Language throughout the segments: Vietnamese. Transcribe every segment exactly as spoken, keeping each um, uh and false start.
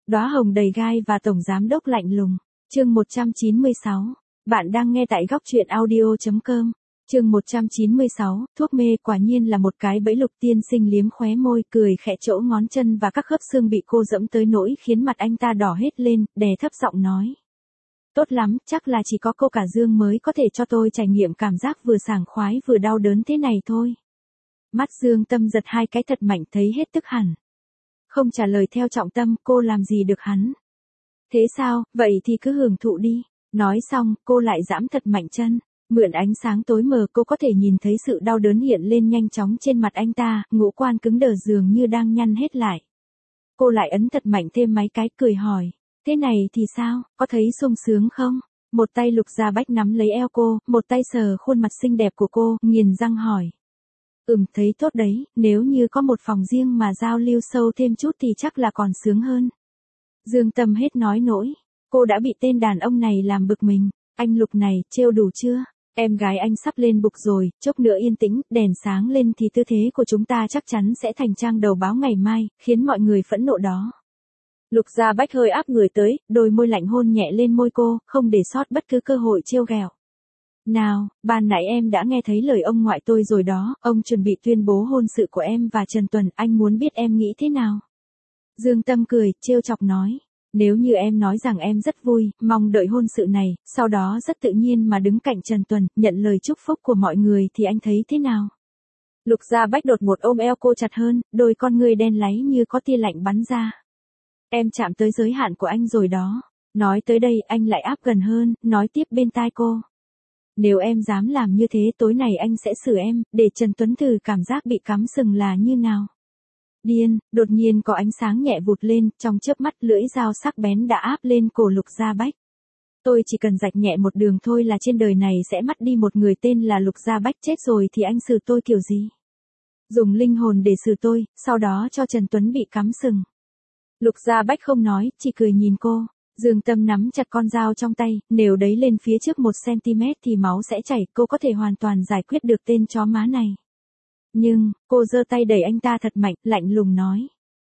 Đóa hồng đầy gai và tổng giám đốc lạnh lùng. Chương một trăm chín mươi sáu. Bạn đang nghe tại góc truyện audio chấm com. Chương một trăm chín mươi sáu, thuốc mê quả nhiên là một cái bẫy. Lục tiên sinh liếm khóe môi, cười khẽ chỗ ngón chân và các khớp xương bị cô dẫm tới nỗi khiến mặt anh ta đỏ hết lên, đè thấp giọng nói. Tốt lắm, chắc là chỉ có cô cả Dương mới có thể cho tôi trải nghiệm cảm giác vừa sảng khoái vừa đau đớn thế này thôi. Mắt Dương Tâm giật hai cái thật mạnh, thấy hết tức hẳn. Không trả lời theo trọng tâm, cô làm gì được hắn. Thế sao, vậy thì cứ hưởng thụ đi. Nói xong, cô lại giãm thật mạnh chân. Mượn ánh sáng tối mờ cô có thể nhìn thấy sự đau đớn hiện lên nhanh chóng trên mặt anh ta, ngũ quan cứng đờ dường như đang nhăn hết lại. Cô lại ấn thật mạnh thêm mấy cái, cười hỏi. Thế này thì sao, có thấy sung sướng không? Một tay Lục Gia Bách nắm lấy eo cô, một tay sờ khuôn mặt xinh đẹp của cô, nghiền răng hỏi. Ừm, thấy tốt đấy, nếu như có một phòng riêng mà giao lưu sâu thêm chút thì chắc là còn sướng hơn. Dương Tâm hết nói nỗi, cô đã bị tên đàn ông này làm bực mình. Anh Lục này, trêu đủ chưa? Em gái anh sắp lên bục rồi, chốc nữa yên tĩnh, đèn sáng lên thì tư thế của chúng ta chắc chắn sẽ thành trang đầu báo ngày mai, khiến mọi người phẫn nộ đó. Lục Gia Bách hơi áp người tới, đôi môi lạnh hôn nhẹ lên môi cô, không để sót bất cứ cơ hội trêu ghẹo. Nào, ban nãy em đã nghe thấy lời ông ngoại tôi rồi đó, ông chuẩn bị tuyên bố hôn sự của em và Trần Tuần, anh muốn biết em nghĩ thế nào? Dương Tâm cười, trêu chọc nói. Nếu như em nói rằng em rất vui, mong đợi hôn sự này, sau đó rất tự nhiên mà đứng cạnh Trần Tuần, nhận lời chúc phúc của mọi người thì anh thấy thế nào? Lục Gia Bách đột ngột ôm eo cô chặt hơn, đôi con ngươi đen láy như có tia lạnh bắn ra. Em chạm tới giới hạn của anh rồi đó. Nói tới đây anh lại áp gần hơn, nói tiếp bên tai cô. Nếu em dám làm như thế tối nay anh sẽ xử em, để Trần Tuấn thử cảm giác bị cắm sừng là như nào. Điên, đột nhiên có ánh sáng nhẹ vụt lên, trong chớp mắt lưỡi dao sắc bén đã áp lên cổ Lục Gia Bách. Tôi chỉ cần rạch nhẹ một đường thôi là trên đời này sẽ mất đi một người tên là Lục Gia Bách, chết rồi thì anh xử tôi kiểu gì? Dùng linh hồn để xử tôi, sau đó cho Trần Tuấn bị cắm sừng. Lục Gia Bách không nói, chỉ cười nhìn cô. Dương Tâm nắm chặt con dao trong tay, nếu đấy lên phía trước một xăng-ti-mét thì máu sẽ chảy, cô có thể hoàn toàn giải quyết được tên chó má này. Nhưng, cô giơ tay đẩy anh ta thật mạnh, lạnh lùng nói.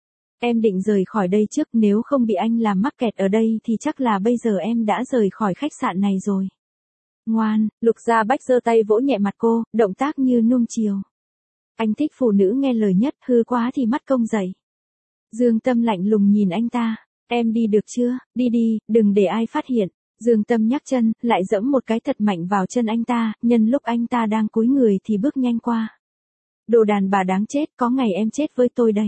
Em định rời khỏi đây trước, nếu không bị anh làm mắc kẹt ở đây thì chắc là bây giờ em đã rời khỏi khách sạn này rồi. Ngoan, Lục Gia Bách giơ tay vỗ nhẹ mặt cô, động tác như nuông chiều. Anh thích phụ nữ nghe lời nhất, hư quá thì mắt công dậy. Dương Tâm lạnh lùng nhìn anh ta. Em đi được chưa, đi đi, đừng để ai phát hiện. Dương Tâm nhắc chân, lại giẫm một cái thật mạnh vào chân anh ta, nhân lúc anh ta đang cúi người thì bước nhanh qua. Đồ đàn bà đáng chết, có ngày em chết với tôi đấy.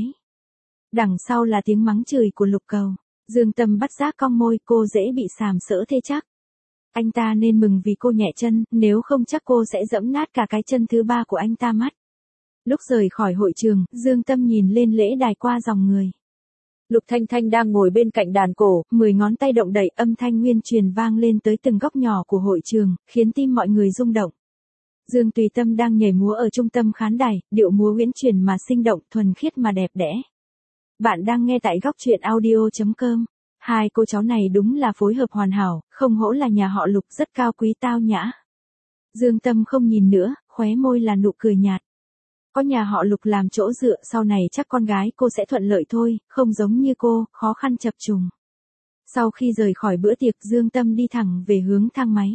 Đằng sau là tiếng mắng chửi của Lục Cầu. Dương Tâm bắt giác cong môi, cô dễ bị sàm sỡ thế chắc. Anh ta nên mừng vì cô nhẹ chân, nếu không chắc cô sẽ giẫm nát cả cái chân thứ ba của anh ta mất. Lúc rời khỏi hội trường, Dương Tâm nhìn lên lễ đài qua dòng người. Lục Thanh Thanh đang ngồi bên cạnh đàn cổ, mười ngón tay động đậy, âm thanh nguyên truyền vang lên tới từng góc nhỏ của hội trường, khiến tim mọi người rung động. Dương Tùy Tâm đang nhảy múa ở trung tâm khán đài, điệu múa uyển chuyển mà sinh động, thuần khiết mà đẹp đẽ. Bạn đang nghe tại góc truyện audio chấm com. Hai cô cháu này đúng là phối hợp hoàn hảo, không hổ là nhà họ Lục, rất cao quý tao nhã. Dương Tâm không nhìn nữa, khóe môi là nụ cười nhạt. Có nhà họ Lục làm chỗ dựa, sau này chắc con gái cô sẽ thuận lợi thôi, không giống như cô, khó khăn chập trùng. Sau khi rời khỏi bữa tiệc, Dương Tâm đi thẳng về hướng thang máy.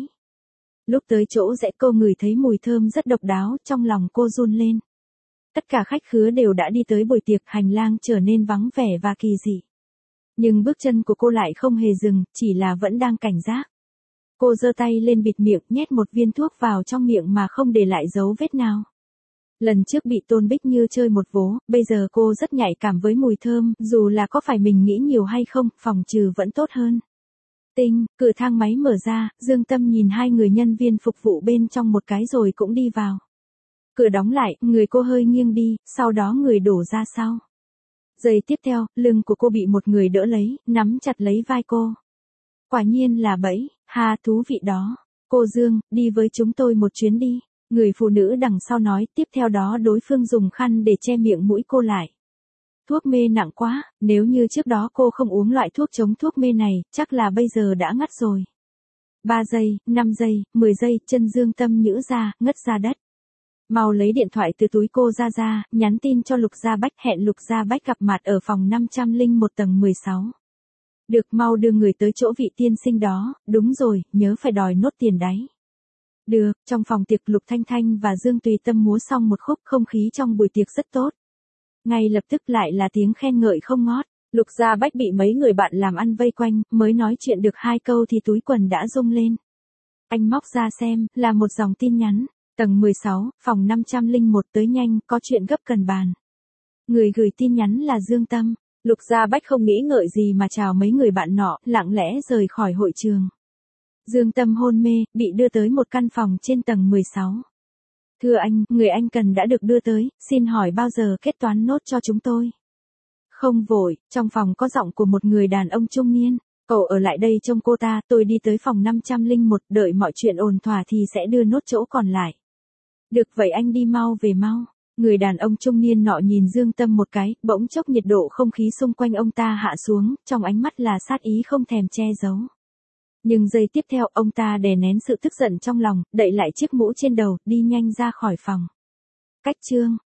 Lúc tới chỗ rẽ cô ngửi thấy mùi thơm rất độc đáo, trong lòng cô run lên. Tất cả khách khứa đều đã đi tới buổi tiệc, hành lang trở nên vắng vẻ và kỳ dị. Nhưng bước chân của cô lại không hề dừng, chỉ là vẫn đang cảnh giác. Cô giơ tay lên bịt miệng, nhét một viên thuốc vào trong miệng mà không để lại dấu vết nào. Lần trước bị Tôn Bích Như chơi một vố, bây giờ cô rất nhạy cảm với mùi thơm, dù là có phải mình nghĩ nhiều hay không, phòng trừ vẫn tốt hơn. Tinh, cửa thang máy mở ra, Dương Tâm nhìn hai người nhân viên phục vụ bên trong một cái rồi cũng đi vào. Cửa đóng lại, người cô hơi nghiêng đi, sau đó người đổ ra sau. Giây tiếp theo, lưng của cô bị một người đỡ lấy, nắm chặt lấy vai cô. Quả nhiên là bẫy, ha, thú vị đó. Cô Dương, đi với chúng tôi một chuyến đi. Người phụ nữ đằng sau nói, tiếp theo đó đối phương dùng khăn để che miệng mũi cô lại. Thuốc mê nặng quá, nếu như trước đó cô không uống loại thuốc chống thuốc mê này, chắc là bây giờ đã ngất rồi. ba giây, năm giây, mười giây, chân Dương Tâm nhữ ra, ngất ra đất. Mau lấy điện thoại từ túi cô ra ra, nhắn tin cho Lục Gia Bách, hẹn Lục Gia Bách gặp mặt ở phòng năm trăm lẻ một tầng mười sáu. Được, mau đưa người tới chỗ vị tiên sinh đó, đúng rồi, nhớ phải đòi nốt tiền đấy. Được, trong phòng tiệc Lục Thanh Thanh và Dương Tùy Tâm múa xong một khúc, không khí trong buổi tiệc rất tốt. Ngay lập tức lại là tiếng khen ngợi không ngót. Lục Gia Bách bị mấy người bạn làm ăn vây quanh, mới nói chuyện được hai câu thì túi quần đã rung lên. Anh móc ra xem, là một dòng tin nhắn. Tầng mười sáu, phòng năm trăm lẻ một, tới nhanh, có chuyện gấp cần bàn. Người gửi tin nhắn là Dương Tâm. Lục Gia Bách không nghĩ ngợi gì mà chào mấy người bạn nọ, lặng lẽ rời khỏi hội trường. Dương Tâm hôn mê, bị đưa tới một căn phòng trên tầng mười sáu. Thưa anh, người anh cần đã được đưa tới, xin hỏi bao giờ kết toán nốt cho chúng tôi? Không vội, trong phòng có giọng của một người đàn ông trung niên. Cậu ở lại đây trông cô ta, tôi đi tới phòng năm trăm lẻ một, đợi mọi chuyện ổn thỏa thì sẽ đưa nốt chỗ còn lại. Được vậy anh đi mau về mau. Người đàn ông trung niên nọ nhìn Dương Tâm một cái, bỗng chốc nhiệt độ không khí xung quanh ông ta hạ xuống, trong ánh mắt là sát ý không thèm che giấu. Nhưng giây tiếp theo ông ta đè nén sự tức giận trong lòng, đậy lại chiếc mũ trên đầu, đi nhanh ra khỏi phòng. Cách chương